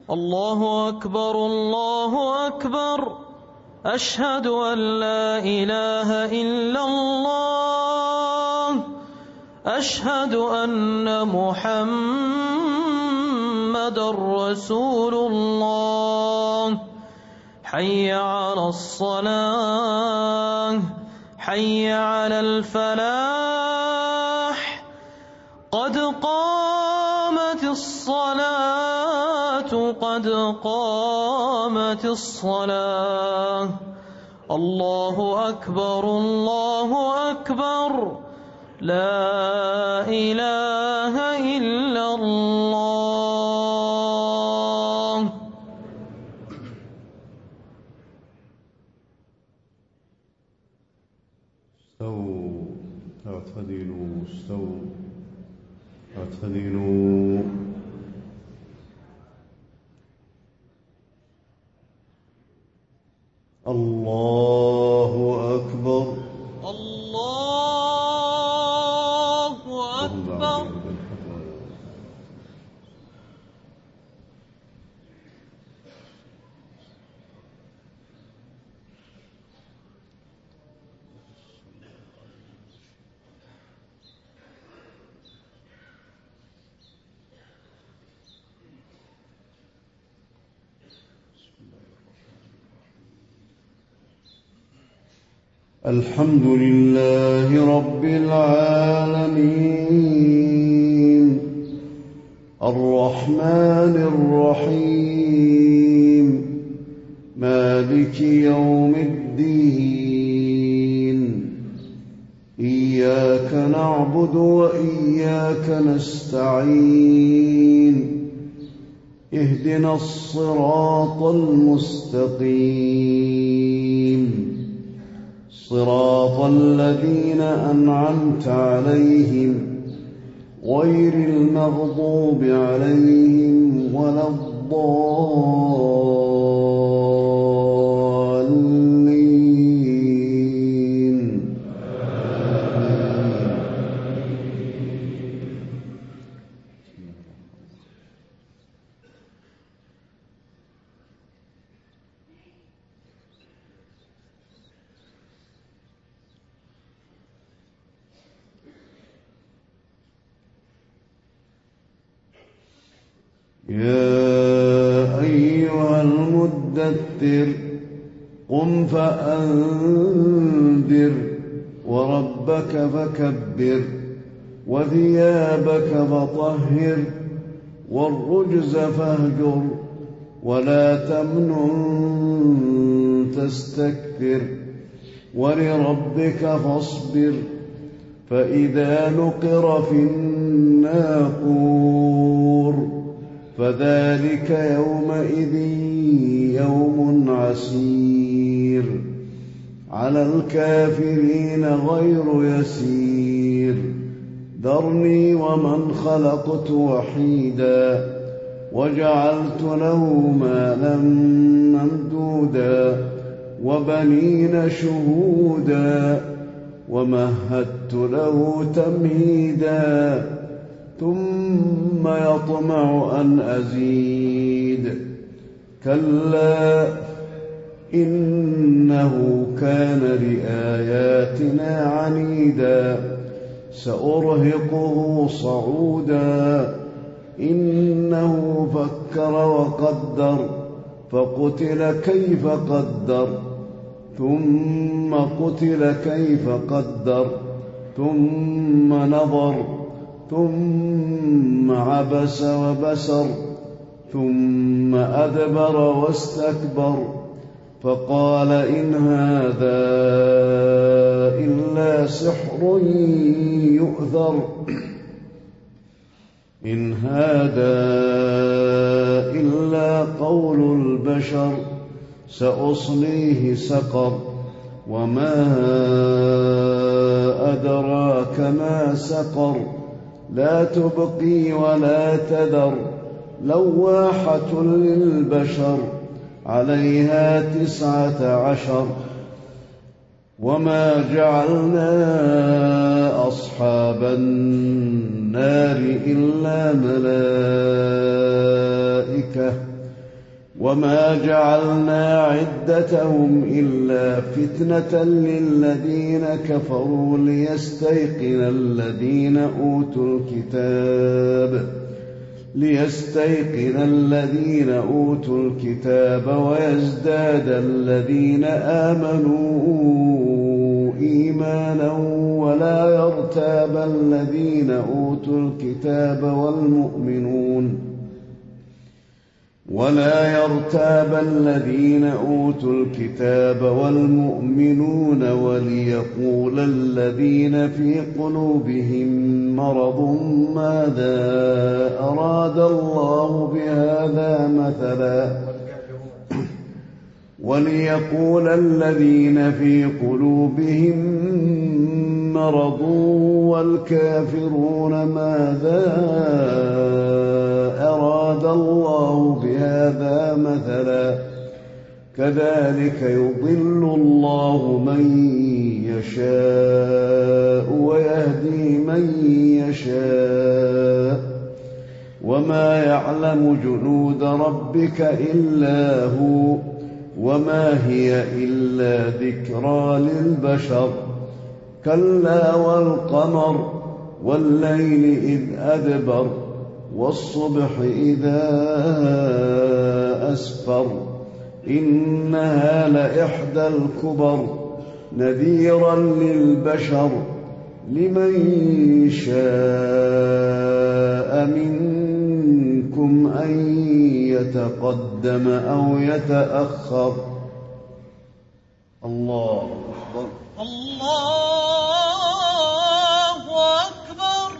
الله أكبر الله أكبر أشهد أن لا إله إلا الله أشهد أن محمدا رسول الله حي على الصلاة حي على الفلاح قد قامت الصلاة قد قامت الصلاة الله أكبر الله أكبر لا إله إلا الله. استووا اعتدلوا استووا اعتدلوا. الله أكبر الله أكبر. الحمد لله رب العالمين الرحمن الرحيم مالك يوم الدين إياك نعبد وإياك نستعين اهدنا الصراط المستقيم صراط الذين أنعمت عليهم غير المغضوب عليهم ولا الضالين. يا أيها المدثر قم فأنذر وربك فكبر وثيابك فطهر والرجز فاهجر ولا تمنن تستكثر ولربك فاصبر فإذا نقر في الناقور فذلك يومئذ يوم عسير على الكافرين غير يسير ذرني ومن خلقت وحيدا وجعلت له مالا ممدودا وبنين شهودا ومهدت له تمهيدا ثم يطمع أن أزيد كلا إنه كان لآياتنا عنيدا سأرهقه صعودا إنه فكر وقدر فقتل كيف قدر ثم قتل كيف قدر ثم نظر ثم عبس وبسر ثم أدبر واستكبر فقال إن هذا إلا سحر يؤثر إن هذا إلا قول البشر سأصليه سقر وما أدراك ما سقر لا تبقي ولا تذر لواحة للبشر عليها 19 وما جعلنا أصحاب النار إلا ملائكة وما جعلنا عدتهم إلا فتنة للذين كفروا ليستيقن الذين أوتوا الكتاب ويزداد الذين آمنوا إيمانا ولا يرتاب الذين أوتوا الكتاب والمؤمنون وليقول الذين في قلوبهم مرض ماذا أراد الله بهذا مثلا والكافرون ماذا أراد الله بهذا مثلا كذلك يضل الله من يشاء ويهدي من يشاء وما يعلم جنود ربك إلا هو وما هي إلا ذكرى للبشر كلا والقمر والليل إذ أدبر والصبح إذا أسفر إنها لإحدى الكبر نذيرا للبشر لمن شاء منكم أن يتقدم أو يتأخر. الله أكبر. الله أكبر.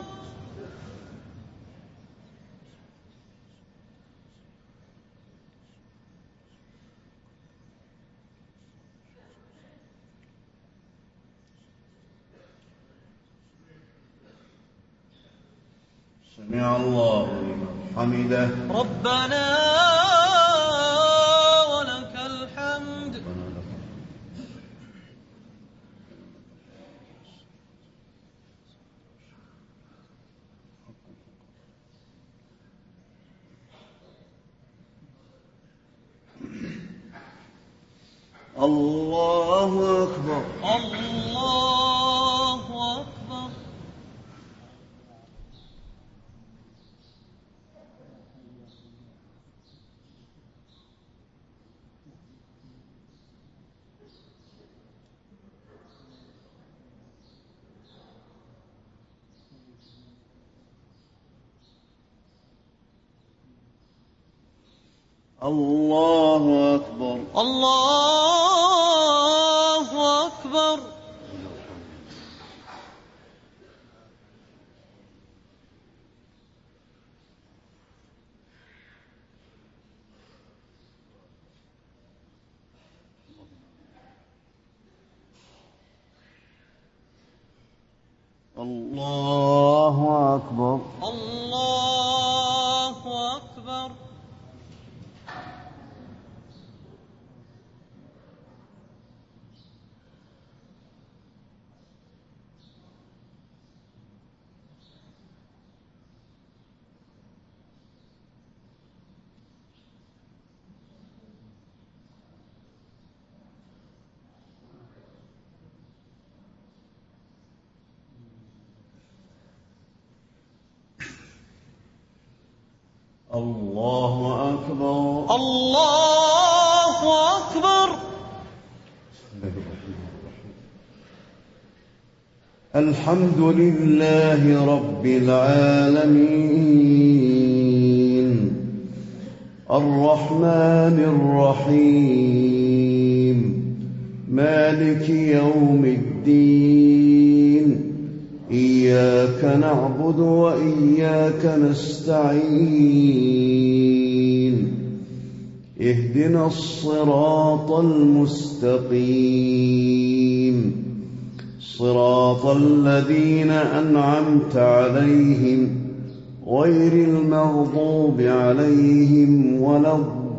سمع الله لمن حمده. ربنا ولك الحمد. الله أكبر. الله أكبر. الله أكبر. الله أكبر. الله أكبر. الله أكبر. الله أكبر. الله أكبر. الحمد لله رب العالمين الرحمن الرحيم مالك يوم الدين إياك نعبد وإياك نستعين اهدنا الصراط المستقيم صراط الذين أنعمت عليهم غير المغضوب عليهم ولا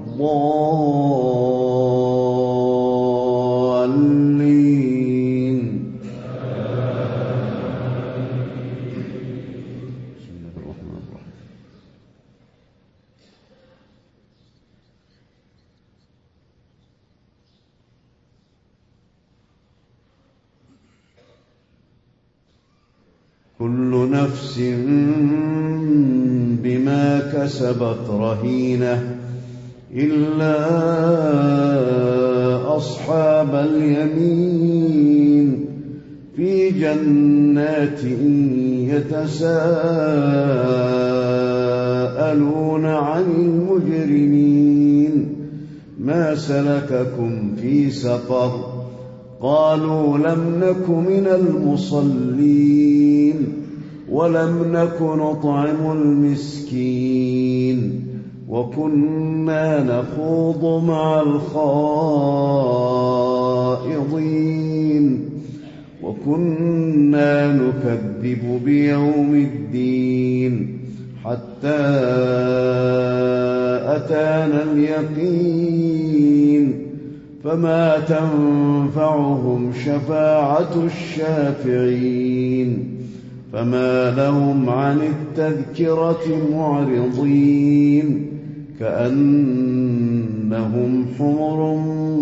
الضالين. بسم الله الرحمن الرحيم. كل نفس بما كسبت رهينة إلا أصحاب اليمين في جنات يتساءلون عن المجرمين ما سلككم في سقر قالوا لم نك من المصلين ولم نك نطعم المسكين وكنا نخوض مع الخائضين وكنا نكذب بيوم الدين حتى أتانا اليقين فما تنفعهم شفاعة الشافعين فما لهم عن التذكرة معرضين كأنهم حمر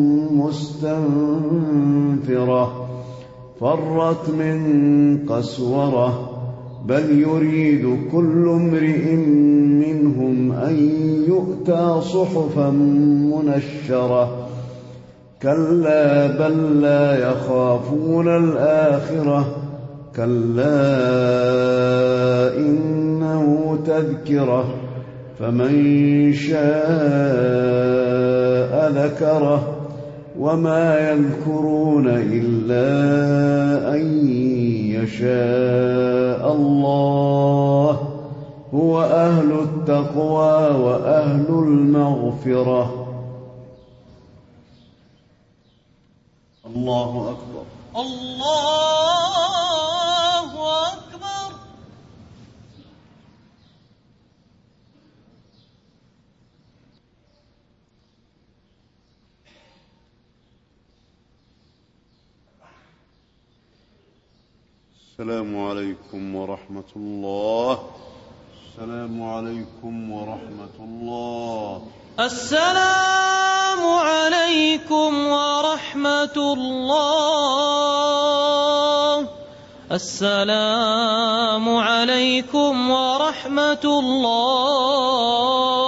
مستنفرة فرت من قسورة بل يريد كل امرئ منهم أن يؤتى صحفا منشرة كلا بل لا يخافون الآخرة كلا إنه تذكرة فمن شاء ذكره وما يذكرون إلا أن يشاء الله هو أهل التقوى وأهل المغفرة. الله أكبر. الله أكبر. السلام عليكم ورحمة الله. السلام عليكم ورحمة الله. السلام عليكم ورحمة الله. السلام عليكم ورحمة الله.